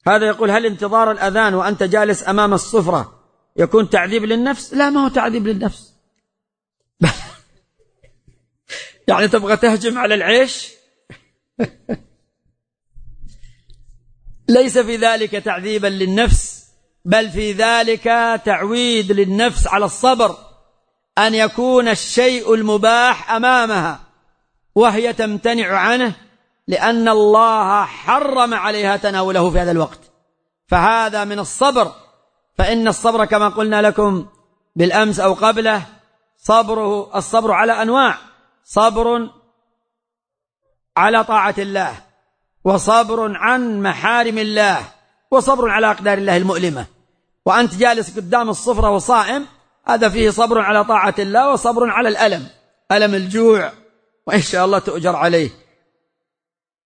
هذا يقول: هل انتظار الأذان وأنت جالس أمام السفرة يكون تعذيب للنفس؟ لا، ما هو تعذيب للنفس. يعني تبغى تهجم على العيش؟ ليس في ذلك تعذيبا للنفس، بل في ذلك تعويد للنفس على الصبر، أن يكون الشيء المباح أمامها وهي تمتنع عنه لأن الله حرم عليها تناوله في هذا الوقت، فهذا من الصبر. فإن الصبر كما قلنا لكم بالأمس أو قبله، الصبر على أنواع: صبر على طاعة الله، وصبر عن محارم الله، وصبر على أقدار الله المؤلمة. وأنت جالس قدام الصفرة وصائم، هذا فيه صبر على طاعة الله، وصبر على الألم، ألم الجوع، وإن شاء الله تؤجر عليه.